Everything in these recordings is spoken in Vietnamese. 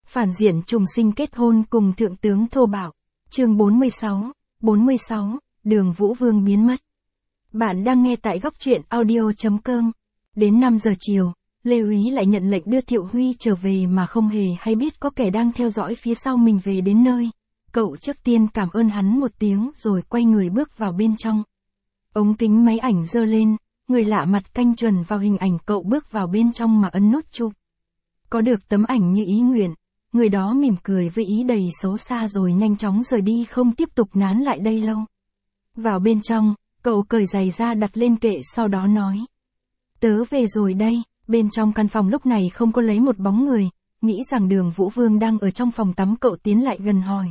Phản diện trùng sinh kết hôn cùng thượng tướng thô bạo. Chương 46, Đường Vũ Vương biến mất. Bạn đang nghe tại góc truyện audio.com. Đến 5 giờ chiều, Lê Úy lại nhận lệnh đưa Thiệu Huy trở về mà không hề hay biết có kẻ đang theo dõi phía sau mình về đến nơi. Cậu trước tiên cảm ơn hắn một tiếng rồi quay người bước vào bên trong. Ống kính máy ảnh giơ lên, người lạ mặt canh chuẩn vào hình ảnh cậu bước vào bên trong mà ấn nút chụp. Có được tấm ảnh như ý nguyện, người đó mỉm cười với ý đầy xấu xa rồi nhanh chóng rời đi không tiếp tục nán lại đây lâu. Vào bên trong, cậu cởi giày ra đặt lên kệ sau đó nói. Tớ về rồi đây. Bên trong căn phòng lúc này không có lấy một bóng người, nghĩ rằng Đường Vũ Vương đang ở trong phòng tắm, cậu tiến lại gần hỏi.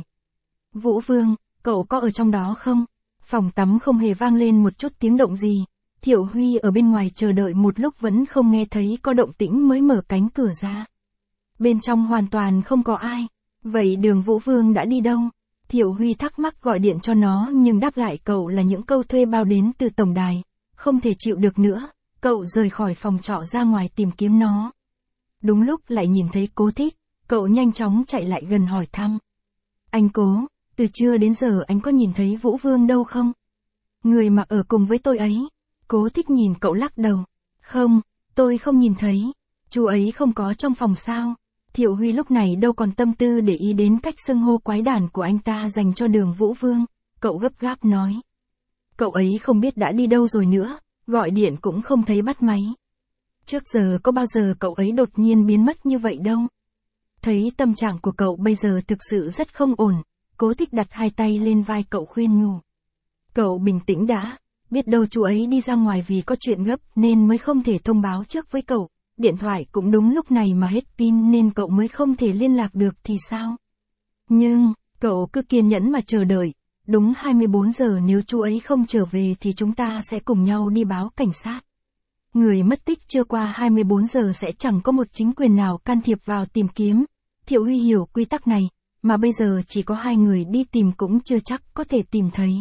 Vũ Vương, cậu có ở trong đó không? Phòng tắm không hề vang lên một chút tiếng động gì. Thiệu Huy ở bên ngoài chờ đợi một lúc vẫn không nghe thấy có động tĩnh mới mở cánh cửa ra. Bên trong hoàn toàn không có ai. Vậy Đường Vũ Vương đã đi đâu? Thiệu Huy thắc mắc gọi điện cho nó nhưng đáp lại cậu là những câu thuê bao đến từ tổng đài. Không thể chịu được nữa, cậu rời khỏi phòng trọ ra ngoài tìm kiếm nó. Đúng lúc lại nhìn thấy Cố Thích, cậu nhanh chóng chạy lại gần hỏi thăm. Anh Cố, từ trưa đến giờ anh có nhìn thấy Vũ Vương đâu không? Người mà ở cùng với tôi ấy. Cố Thích nhìn cậu lắc đầu. Không, tôi không nhìn thấy. Chú ấy không có trong phòng sao? Thiệu Huy lúc này đâu còn tâm tư để ý đến cách xưng hô quái đản của anh ta dành cho Đường Vũ Vương. Cậu gấp gáp nói. Cậu ấy không biết đã đi đâu rồi nữa, gọi điện cũng không thấy bắt máy. Trước giờ có bao giờ cậu ấy đột nhiên biến mất như vậy đâu. Thấy tâm trạng của cậu bây giờ thực sự rất không ổn, Cố Thích đặt hai tay lên vai cậu khuyên nhủ. Cậu bình tĩnh đã, biết đâu chú ấy đi ra ngoài vì có chuyện gấp nên mới không thể thông báo trước với cậu. Điện thoại cũng đúng lúc này mà hết pin nên cậu mới không thể liên lạc được thì sao? Nhưng, cậu cứ kiên nhẫn mà chờ đợi. Đúng 24 giờ nếu chú ấy không trở về thì chúng ta sẽ cùng nhau đi báo cảnh sát. Người mất tích chưa qua 24 giờ sẽ chẳng có một chính quyền nào can thiệp vào tìm kiếm. Thiệu Huy hiểu quy tắc này, mà bây giờ chỉ có hai người đi tìm cũng chưa chắc có thể tìm thấy.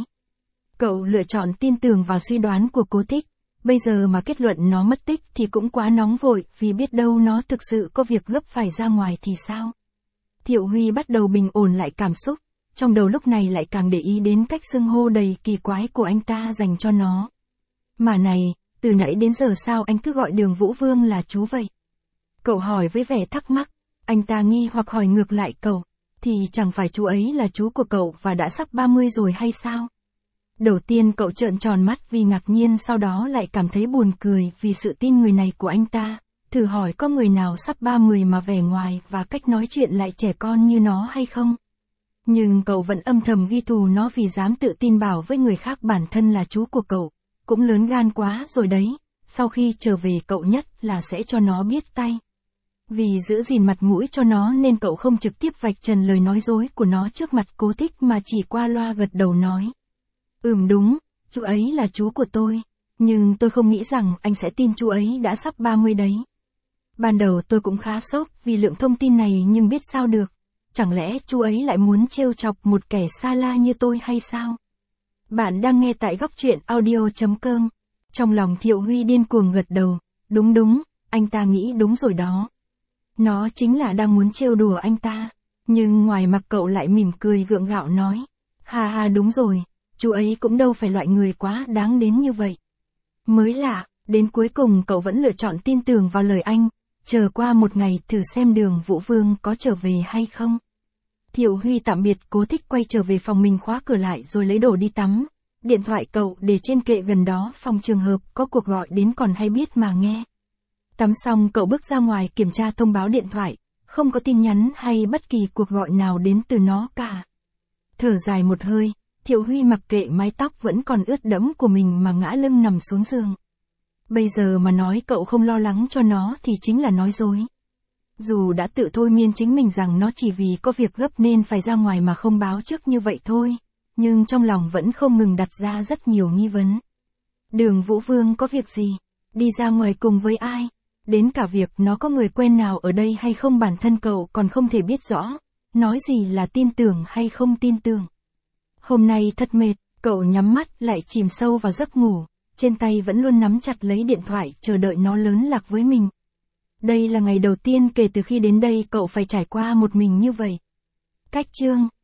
Cậu lựa chọn tin tưởng vào suy đoán của Cố Thích. Bây giờ mà kết luận nó mất tích thì cũng quá nóng vội vì biết đâu nó thực sự có việc gấp phải ra ngoài thì sao? Thiệu Huy bắt đầu bình ổn lại cảm xúc. Trong đầu lúc này lại càng để ý đến cách xưng hô đầy kỳ quái của anh ta dành cho nó. Mà này, từ nãy đến giờ sao anh cứ gọi Đường Vũ Vương là chú vậy? Cậu hỏi với vẻ thắc mắc. Anh ta nghi hoặc hỏi ngược lại cậu. Thì chẳng phải chú ấy là chú của cậu và đã sắp 30 rồi hay sao? Đầu tiên cậu trợn tròn mắt vì ngạc nhiên, sau đó lại cảm thấy buồn cười vì sự tin người này của anh ta. Thử hỏi có người nào sắp 30 mà vẻ ngoài và cách nói chuyện lại trẻ con như nó hay không? Nhưng cậu vẫn âm thầm ghi thù nó vì dám tự tin bảo với người khác bản thân là chú của cậu. Cũng lớn gan quá rồi đấy, sau khi trở về cậu nhất là sẽ cho nó biết tay. Vì giữ gìn mặt mũi cho nó nên cậu không trực tiếp vạch trần lời nói dối của nó trước mặt Cố Thích mà chỉ qua loa gật đầu nói. Đúng, chú ấy là chú của tôi, nhưng tôi không nghĩ rằng anh sẽ tin chú ấy đã sắp 30 đấy. Ban đầu tôi cũng khá sốc vì lượng thông tin này nhưng biết sao được. Chẳng lẽ chú ấy lại muốn trêu chọc một kẻ xa la như tôi hay sao? Bạn đang nghe tại góc truyện audio.com. Trong lòng Thiệu Huy điên cuồng gật đầu. Đúng, anh ta nghĩ đúng rồi đó. Nó chính là đang muốn trêu đùa anh ta. Nhưng ngoài mặt cậu lại mỉm cười gượng gạo nói. Ha đúng rồi, chú ấy cũng đâu phải loại người quá đáng đến như vậy. Mới lạ, đến cuối cùng cậu vẫn lựa chọn tin tưởng vào lời anh. Chờ qua một ngày thử xem Đường Vũ Vương có trở về hay không. Thiệu Huy tạm biệt Cố Thích quay trở về phòng mình khóa cửa lại rồi lấy đồ đi tắm. Điện thoại cậu để trên kệ gần đó phòng trường hợp có cuộc gọi đến còn hay biết mà nghe. Tắm xong cậu bước ra ngoài kiểm tra thông báo điện thoại, không có tin nhắn hay bất kỳ cuộc gọi nào đến từ nó cả. Thở dài một hơi, Thiệu Huy mặc kệ mái tóc vẫn còn ướt đẫm của mình mà ngã lưng nằm xuống giường. Bây giờ mà nói cậu không lo lắng cho nó thì chính là nói dối. Dù đã tự thôi miên chính mình rằng nó chỉ vì có việc gấp nên phải ra ngoài mà không báo trước như vậy thôi, nhưng trong lòng vẫn không ngừng đặt ra rất nhiều nghi vấn. Đường Vũ Vương có việc gì? Đi ra ngoài cùng với ai? Đến cả việc nó có người quen nào ở đây hay không bản thân cậu còn không thể biết rõ. Nói gì là tin tưởng hay không tin tưởng. Hôm nay thật mệt, cậu nhắm mắt lại chìm sâu vào giấc ngủ. Trên tay vẫn luôn nắm chặt lấy điện thoại chờ đợi nó lớn lạc với mình. Đây là ngày đầu tiên kể từ khi đến đây cậu phải trải qua một mình như vậy. Cách chương